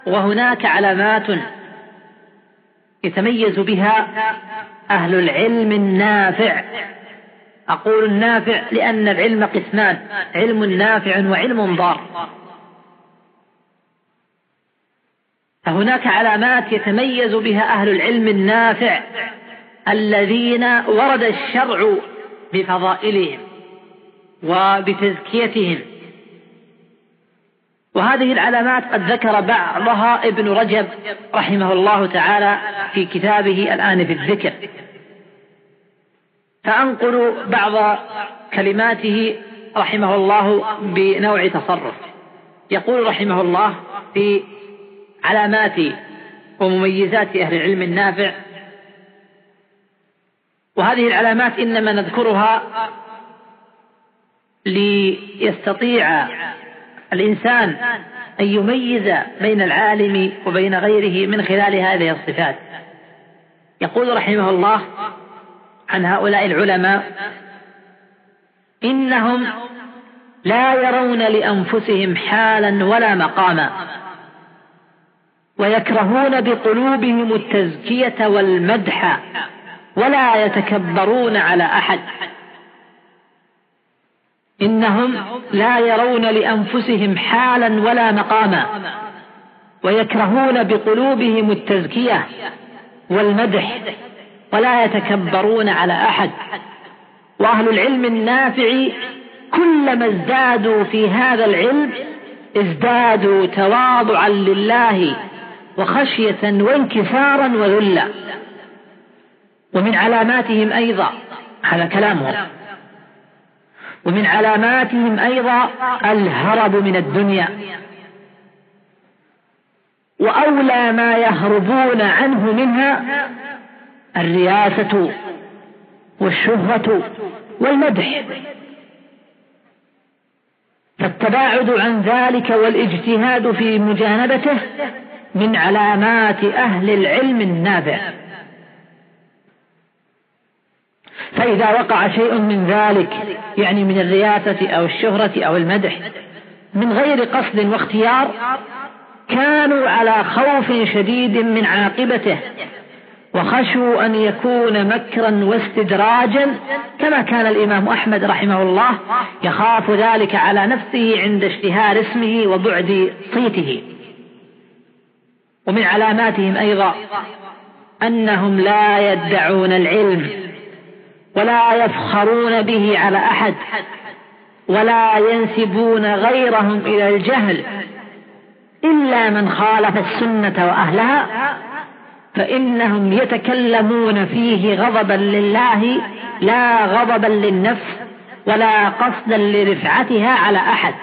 وهناك علامات يتميز بها أهل العلم النافع. أقول النافع لأن العلم قسمان: علم نافع وعلم ضار. فهناك علامات يتميز بها أهل العلم النافع الذين ورد الشرع بفضائلهم وبتزكيتهم، وهذه العلامات قد ذكر بعضها ابن رجب رحمه الله تعالى في كتابه الآن في الذكر، فأنقل بعض كلماته رحمه الله بنوع تصرف. يقول رحمه الله في علامات ومميزات أهل العلم النافع: وهذه العلامات إنما نذكرها ليستطيع الإنسان أن يميز بين العالم وبين غيره من خلال هذه الصفات. يقول رحمه الله عن هؤلاء العلماء: إنهم لا يرون لأنفسهم حالا ولا مقاما، ويكرهون بقلوبهم التزكية والمدح، ولا يتكبرون على أحد. إنهم لا يرون لأنفسهم حالا ولا مقاما، ويكرهون بقلوبهم التزكية والمدح، ولا يتكبرون على أحد. وأهل العلم النافع كلما ازدادوا في هذا العلم ازدادوا تواضعا لله وخشية وانكسارا وذلا. ومن علاماتهم أيضا، هذا كلامهم، ومن علاماتهم أيضا الهرب من الدنيا، وأولى ما يهربون عنه منها الرياسة والشهرة والمدح، فالتباعد عن ذلك والاجتهاد في مجانبته من علامات أهل العلم النافع. فإذا وقع شيء من ذلك، يعني من الرياسة أو الشهرة أو المدح، من غير قصد واختيار، كانوا على خوف شديد من عاقبته، وخشوا أن يكون مكرا واستدراجا، كما كان الإمام أحمد رحمه الله يخاف ذلك على نفسه عند اشتهار اسمه وبعد صيته. ومن علاماتهم أيضا أنهم لا يدعون العلم ولا يفخرون به على أحد، ولا ينسبون غيرهم إلى الجهل إلا من خالف السنة وأهلها، فإنهم يتكلمون فيه غضبا لله لا غضبا للنفس، ولا قصدا لرفعتها على أحد.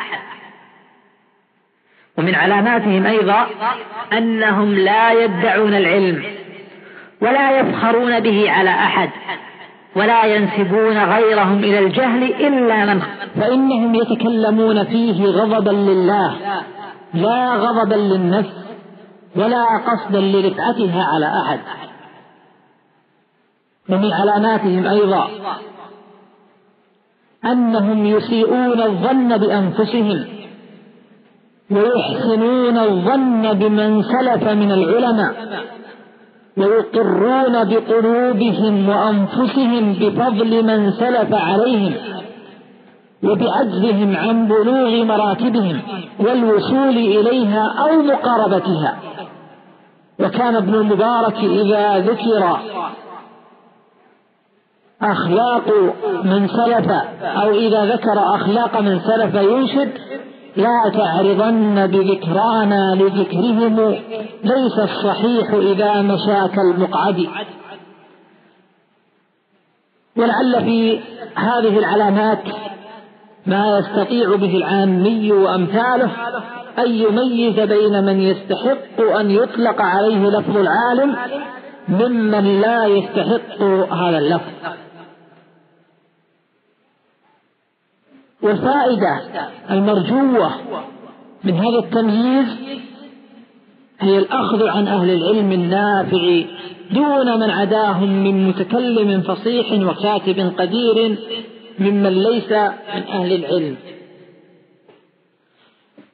ومن علاماتهم أيضا أنهم لا يدعون العلم ولا يفخرون به على أحد، ولا ينسبون غيرهم إلى الجهل إلا من، فإنهم يتكلمون فيه غضبا لله لا غضبا للنفس، ولا قصدا لرفعتها على أحد. ومن علاماتهم أيضا أنهم يسيئون الظن بأنفسهم، ويحسنون الظن بمن سلف من العلماء، ويقرون بقلوبهم وأنفسهم بفضل من سلف عليهم، وبعجزهم عن بلوغ مراتبهم والوصول إليها أو مقاربتها. وكان ابن المبارك إذا ذكر أخلاق من سلف، أو إذا ذكر أخلاق من سلف ينشد: لا تعرضن بذكرانا لذكرهم، ليس الصحيح إذا مشاك المقعد. ولعل في هذه العلامات ما يستطيع به العامي وأمثاله أن يميز بين من يستحق أن يطلق عليه لفظ العالم ممن لا يستحق هذا اللفظ. والفائدة المرجوة من هذا التمييز هي الأخذ عن أهل العلم النافع دون من عداهم من متكلم فصيح وكاتب قدير ممن ليس من أهل العلم.